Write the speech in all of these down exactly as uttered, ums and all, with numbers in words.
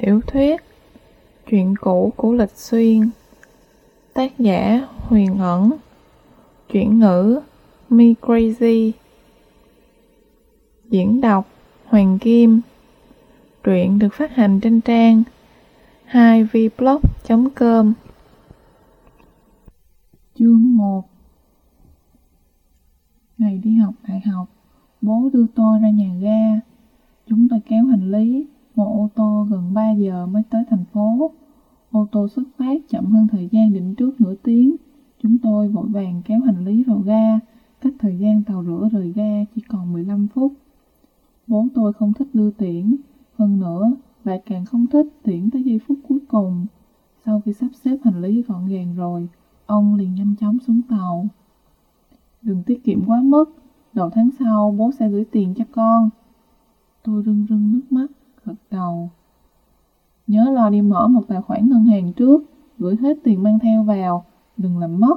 Tiểu thuyết Chuyện cũ của Lịch Xuyên. Tác giả Huyền Ẩn. Chuyển ngữ Me Crazy. Diễn đọc Hoàng Kim. Truyện được phát hành trên trang hai v blog chấm com. Chương một. Ngày đi học đại học, bố đưa tôi ra nhà ga. Chúng tôi kéo hành lý, một ô tô gần ba giờ mới tới thành phố. Ô tô xuất phát chậm hơn thời gian định trước nửa tiếng. Chúng tôi vội vàng kéo hành lý vào ga, cách thời gian tàu rửa rời ga chỉ còn mười lăm phút. Bố tôi không thích đưa tiễn, hơn nữa lại càng không thích tiễn tới giây phút cuối cùng. Sau khi sắp xếp hành lý gọn gàng rồi, ông liền nhanh chóng xuống tàu. Đừng tiết kiệm quá mức, đầu tháng sau bố sẽ gửi tiền cho con. Tôi rưng rưng nước mắt, gật đầu. Nhớ lo đi mở một tài khoản ngân hàng trước, gửi hết tiền mang theo vào, đừng làm mất.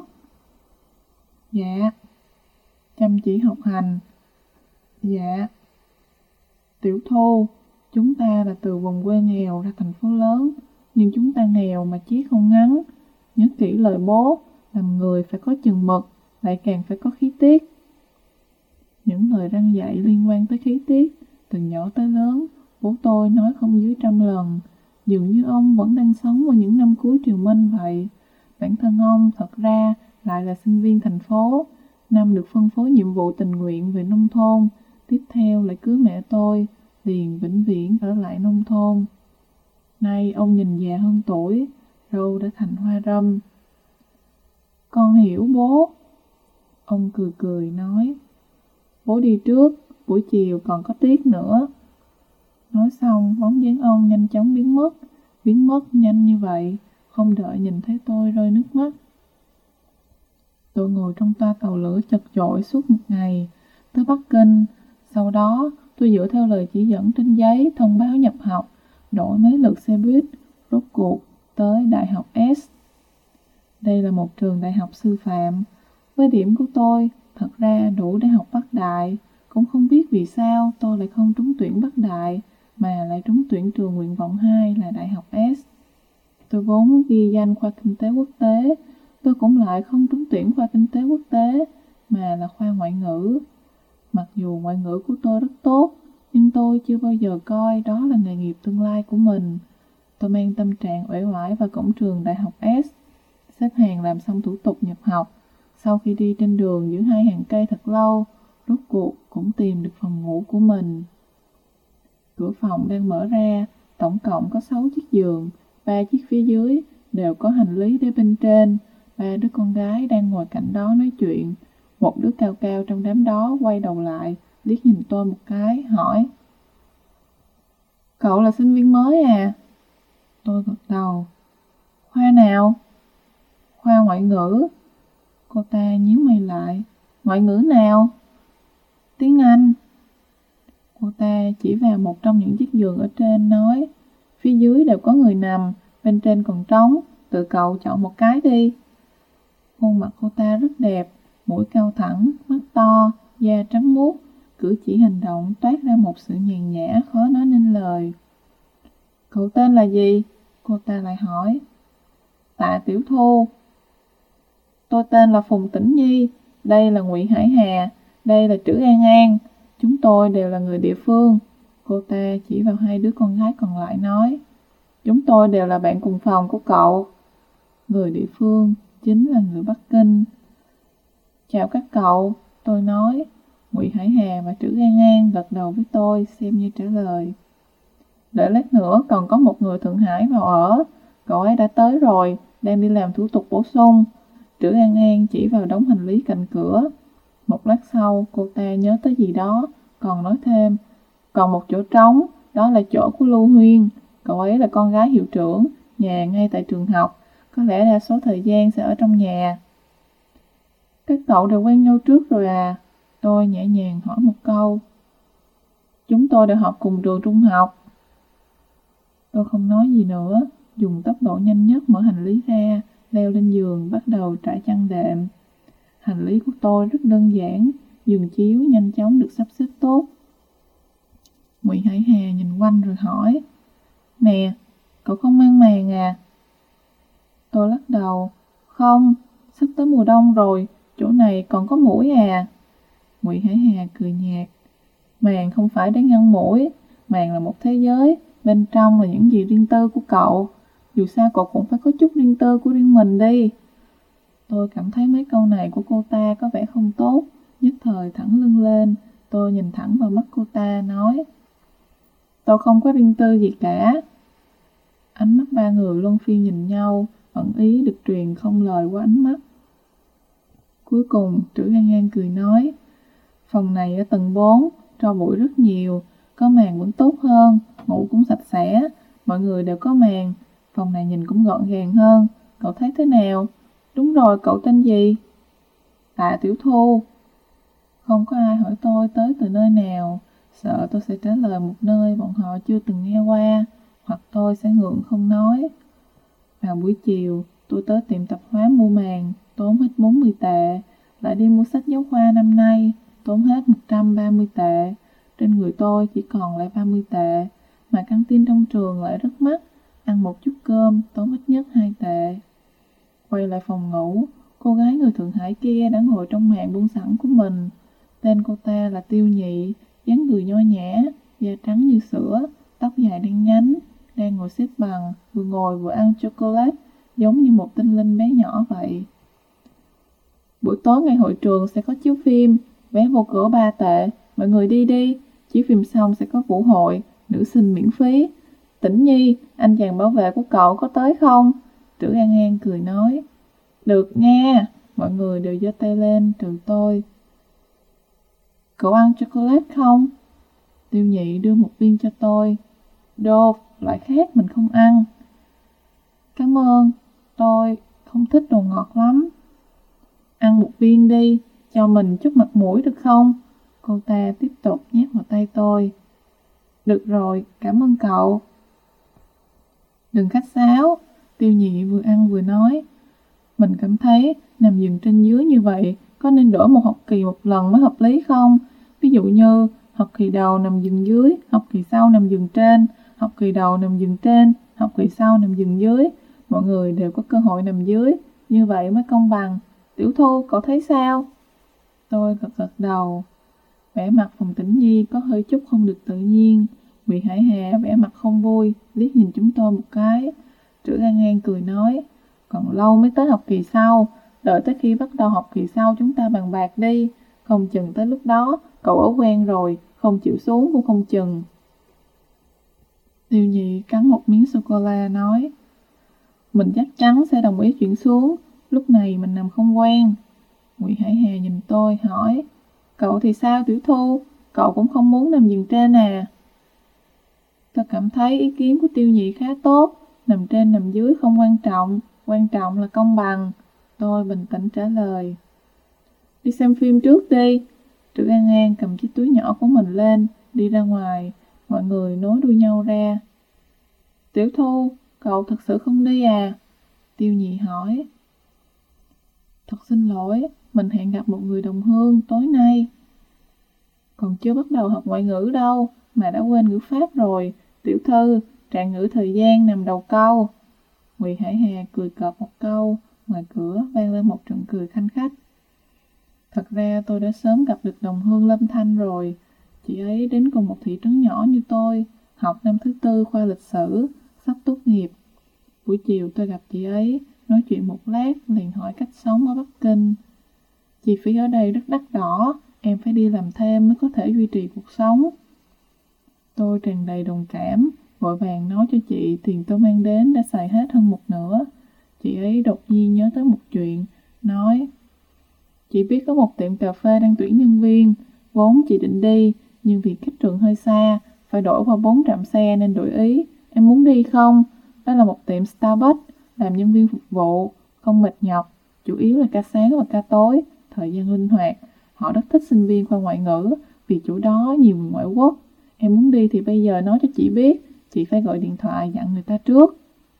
Dạ. Chăm chỉ học hành. Dạ. Tiểu Thu, chúng ta là từ vùng quê nghèo ra thành phố lớn, nhưng chúng ta nghèo mà chí không ngắn. Nhớ kỹ lời bố, làm người phải có chừng mực, lại càng phải có khí tiết. Những lời răn dạy liên quan tới khí tiết, từ nhỏ tới lớn, bố tôi nói không dưới trăm lần. Dường như ông vẫn đang sống vào những năm cuối triều Minh vậy. Bản thân ông thật ra lại là sinh viên thành phố, năm được phân phối nhiệm vụ tình nguyện về nông thôn, tiếp theo lại cưới mẹ tôi, liền vĩnh viễn ở lại nông thôn. Nay ông nhìn già hơn tuổi, râu đã thành hoa râm. Con hiểu bố. Ông cười cười nói. Bố đi trước, buổi chiều còn có tiết nữa. Nói xong, bóng dáng ông nhanh chóng biến mất, biến mất nhanh như vậy, không đợi nhìn thấy tôi rơi nước mắt. Tôi ngồi trong toa tàu lửa chật chội suốt một ngày, tới Bắc Kinh. Sau đó, tôi dựa theo lời chỉ dẫn trên giấy thông báo nhập học, đổi mấy lượt xe buýt, rốt cuộc tới Đại học S. Đây là một trường đại học sư phạm. Với điểm của tôi, thật ra đủ để học Bắc Đại. Cũng không biết vì sao tôi lại không trúng tuyển Bắc Đại, mà lại trúng tuyển trường nguyện vọng hai là Đại học S. Tôi vốn ghi danh khoa kinh tế quốc tế, tôi cũng lại không trúng tuyển khoa kinh tế quốc tế, mà là khoa ngoại ngữ. Mặc dù ngoại ngữ của tôi rất tốt, nhưng tôi chưa bao giờ coi đó là nghề nghiệp tương lai của mình. Tôi mang tâm trạng uể oải vào cổng trường Đại học S, xếp hàng làm xong thủ tục nhập học. Sau khi đi trên đường giữa hai hàng cây thật lâu, rốt cuộc cũng tìm được phòng ngủ của mình. Cửa phòng đang mở ra, tổng cộng có sáu chiếc giường, ba chiếc phía dưới đều có hành lý để bên trên. Ba đứa con gái đang ngồi cạnh đó nói chuyện. Một đứa cao cao trong đám đó quay đầu lại, liếc nhìn tôi một cái, hỏi. Cậu là sinh viên mới à? Tôi gật đầu. Khoa nào? Khoa ngoại ngữ. Cô ta nhíu mày lại. Ngoại ngữ nào? Tiếng Anh. Cô ta chỉ vào một trong những chiếc giường ở trên nói. Phía dưới đều có người nằm, bên trên còn trống, tự cậu chọn một cái đi. Khuôn mặt cô ta rất đẹp, mũi cao thẳng, mắt to, da trắng muốt, cử chỉ hành động toát ra một sự nhàn nhã khó nói nên lời. Cậu tên là gì? Cô ta lại hỏi. Tạ Tiểu Thu. Tôi tên là Phùng Tĩnh Nhi, đây là Ngụy Hải Hà, đây là Trữ An An, chúng tôi đều là người địa phương. Cô ta chỉ vào hai đứa con gái còn lại nói. Chúng tôi đều là bạn cùng phòng của cậu. Người địa phương chính là người Bắc Kinh. Chào các cậu, tôi nói. Ngụy Hải Hà và Trữ An An gật đầu với tôi xem như trả lời. Đợi lát nữa còn có một người Thượng Hải vào ở. Cậu ấy đã tới rồi, đang đi làm thủ tục bổ sung. Trữ An An chỉ vào đống hành lý cạnh cửa. Một lát sau, cô ta nhớ tới gì đó, còn nói thêm. Còn một chỗ trống, đó là chỗ của Lưu Huyên. Cậu ấy là con gái hiệu trưởng, nhà ngay tại trường học. Có lẽ đa số thời gian sẽ ở trong nhà. Các cậu đều quen nhau trước rồi à? Tôi nhẹ nhàng hỏi một câu. Chúng tôi đều học cùng trường trung học. Tôi không nói gì nữa, dùng tốc độ nhanh nhất mở hành lý ra, leo lên giường bắt đầu trải chăn đệm. Hành lý của tôi rất đơn giản, giường chiếu nhanh chóng được sắp xếp tốt. Ngụy Hải Hà nhìn quanh rồi hỏi. Nè, cậu không mang màn à? Tôi lắc đầu. Không, sắp tới mùa đông rồi, chỗ này còn có muỗi à? Ngụy Hải Hà cười nhạt. Màn không phải để ngăn muỗi, màn là một thế giới, bên trong là những gì riêng tư của cậu. Dù sao cậu cũng phải có chút riêng tư của riêng mình đi. Tôi cảm thấy mấy câu này của cô ta có vẻ không tốt, nhất thời thẳng lưng lên. Tôi nhìn thẳng vào mắt cô ta, nói: Tôi không có riêng tư gì cả. Ánh mắt ba người luân phiên nhìn nhau, ẩn ý được truyền không lời qua ánh mắt. Cuối cùng, Trữ An An cười nói: Phòng này ở tầng bốn, tro bụi rất nhiều, có màn vẫn tốt hơn, ngủ cũng sạch sẽ, mọi người đều có màn, phòng này nhìn cũng gọn gàng hơn, cậu thấy thế nào? Đúng rồi, cậu tên gì? Tạ Tiểu Thu. Không có ai hỏi tôi tới từ nơi nào, sợ tôi sẽ trả lời một nơi bọn họ chưa từng nghe qua, hoặc tôi sẽ ngượng không nói. Vào buổi chiều, tôi tới tiệm tạp hóa mua màn, tốn hết bốn mươi tệ, lại đi mua sách giáo khoa năm nay, tốn hết một trăm ba mươi tệ. Trên người tôi chỉ còn lại ba mươi tệ, mà căng tin trong trường lại rất mắc, ăn một chút cơm tốn ít nhất hai tệ. Quay lại phòng ngủ, cô gái người Thượng Hải kia đã ngồi trong màn buông sẵn của mình. Tên cô ta là Tiêu Nhị, dáng người nho nhã, da trắng như sữa, tóc dài đen nhánh, đang ngồi xếp bằng, vừa ngồi vừa ăn chocolate, giống như một tinh linh bé nhỏ vậy. Buổi tối ngày hội trường sẽ có chiếu phim, vé vô cửa ba tệ, mọi người đi đi, chiếu phim xong sẽ có vũ hội, nữ sinh miễn phí. Tĩnh Nhi, anh chàng bảo vệ của cậu có tới không? Trữ An An cười nói. Được nha, mọi người đều giơ tay lên trừ tôi. Cậu ăn chocolate không? Tiêu Nhị đưa một viên cho tôi. Đô, loại khác mình không ăn. Cảm ơn, tôi không thích đồ ngọt lắm. Ăn một viên đi, cho mình chút mặt mũi được không? Cô ta tiếp tục nhét vào tay tôi. Được rồi, cảm ơn cậu. Đừng khách sáo, Tiêu Nhị vừa ăn vừa nói. Mình cảm thấy nằm giường trên dưới như vậy có nên đổi một học kỳ một lần mới hợp lý không? Ví dụ như học kỳ đầu nằm giường dưới, học kỳ sau nằm giường trên, học kỳ đầu nằm giường trên, học kỳ sau nằm giường dưới. Mọi người đều có cơ hội nằm dưới, như vậy mới công bằng. Tiểu Thu, cậu thấy sao? Tôi gật gật đầu. Vẻ mặt Phòng Tĩnh Nhi có hơi chút không được tự nhiên. Ngụy Hải Hà vẻ mặt không vui, liếc nhìn chúng tôi một cái. Trữ An An cười nói, còn lâu mới tới học kỳ sau, đợi tới khi bắt đầu học kỳ sau chúng ta bàn bạc đi. Không chừng tới lúc đó, cậu ở quen rồi, không chịu xuống cũng không chừng. Tiêu Nhị cắn một miếng sô-cô-la nói, mình chắc chắn sẽ đồng ý chuyển xuống, lúc này mình nằm không quen. Ngụy Hải Hà nhìn tôi hỏi, cậu thì sao Tiểu Thu, cậu cũng không muốn nằm giường trên à? Tôi cảm thấy ý kiến của Tiêu Nhị khá tốt, nằm trên nằm dưới không quan trọng, quan trọng là công bằng. Tôi bình tĩnh trả lời. Đi xem phim trước đi. Trữ An An cầm chiếc túi nhỏ của mình lên, đi ra ngoài, mọi người nối đuôi nhau ra. Tiểu Thu, cậu thật sự không đi à? Tiêu Nhị hỏi. Thật xin lỗi, mình hẹn gặp một người đồng hương tối nay. Còn chưa bắt đầu học ngoại ngữ đâu, mà đã quên ngữ pháp rồi. Tiểu Thư, trạng ngữ thời gian nằm đầu câu. Ngụy Hải Hà cười cợt một câu, ngoài cửa vang lên một trận cười khanh khách. Thật ra tôi đã sớm gặp được đồng hương Lâm Thanh rồi. Chị ấy đến cùng một thị trấn nhỏ như tôi, học năm thứ tư khoa lịch sử, sắp tốt nghiệp. Buổi chiều tôi gặp chị ấy, nói chuyện một lát liền hỏi cách sống ở Bắc Kinh. Chi phí ở đây rất đắt đỏ, em phải đi làm thêm mới có thể duy trì cuộc sống. Tôi tràn đầy đồng cảm, vội vàng nói cho chị tiền tôi mang đến đã xài hết hơn một nửa. Chị ấy đột nhiên nhớ tới một chuyện, nói, chị biết có một tiệm cà phê đang tuyển nhân viên, vốn chị định đi, nhưng vì cách trường hơi xa, phải đổi qua bốn trạm xe nên đổi ý. Em muốn đi không? Đó là một tiệm Starbucks, làm nhân viên phục vụ, không mệt nhọc, chủ yếu là ca sáng và ca tối, thời gian linh hoạt. Họ rất thích sinh viên khoa ngoại ngữ, vì chỗ đó nhiều người ngoại quốc. Em muốn đi thì bây giờ nói cho chị biết, chị phải gọi điện thoại dặn người ta trước.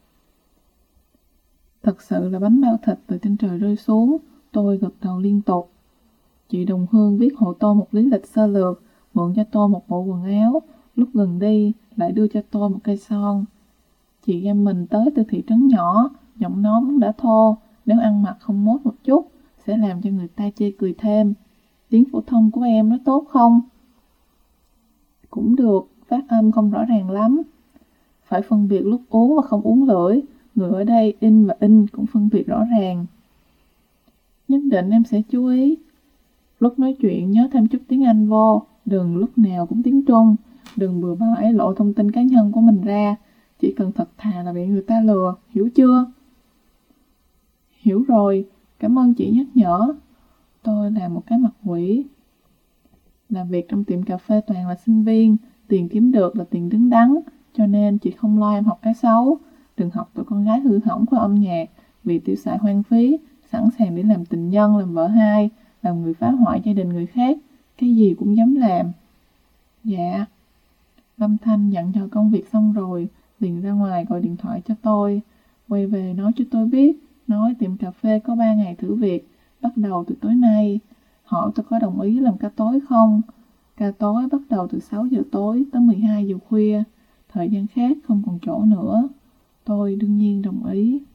Thật sự là bánh bao thịt từ trên trời rơi xuống, tôi gật đầu liên tục. Chị đồng hương viết hộ tôi một lý lịch sơ lược, mượn cho tôi một bộ quần áo, lúc gần đi lại đưa cho tôi một cây son. Chị em mình tới từ thị trấn nhỏ, giọng nói vẫn đã thô, nếu ăn mặc không mốt một chút, sẽ làm cho người ta chê cười thêm. Tiếng phổ thông của em nó tốt không? Cũng được, phát âm không rõ ràng lắm. Phải phân biệt lúc uống và không uống lưỡi, người ở đây in và in cũng phân biệt rõ ràng. Nhất định em sẽ chú ý. Lúc nói chuyện nhớ thêm chút tiếng Anh vô, đừng lúc nào cũng tiếng Trung, đừng bừa bãi lộ thông tin cá nhân của mình ra, chỉ cần thật thà là bị người ta lừa, hiểu chưa? Hiểu rồi, cảm ơn chị nhắc nhở. Tôi là một cái mặt quỷ. Làm việc trong tiệm cà phê toàn là sinh viên, tiền kiếm được là tiền đứng đắn, cho nên chị không lo em học cái xấu. Đừng học tụi con gái hư hỏng của âm nhạc, vì tiêu xài hoang phí, sẵn sàng để làm tình nhân, làm vợ hai, làm người phá hoại gia đình người khác, cái gì cũng dám làm. Dạ. Lâm Thanh dặn dò công việc xong rồi, liền ra ngoài gọi điện thoại cho tôi. Quay về nói cho tôi biết, nói tiệm cà phê có ba ngày thử việc, bắt đầu từ tối nay. Hỏi tôi có đồng ý làm ca tối không? Ca tối bắt đầu từ sáu giờ tối tới mười hai giờ khuya, thời gian khác không còn chỗ nữa. Tôi đương nhiên đồng ý.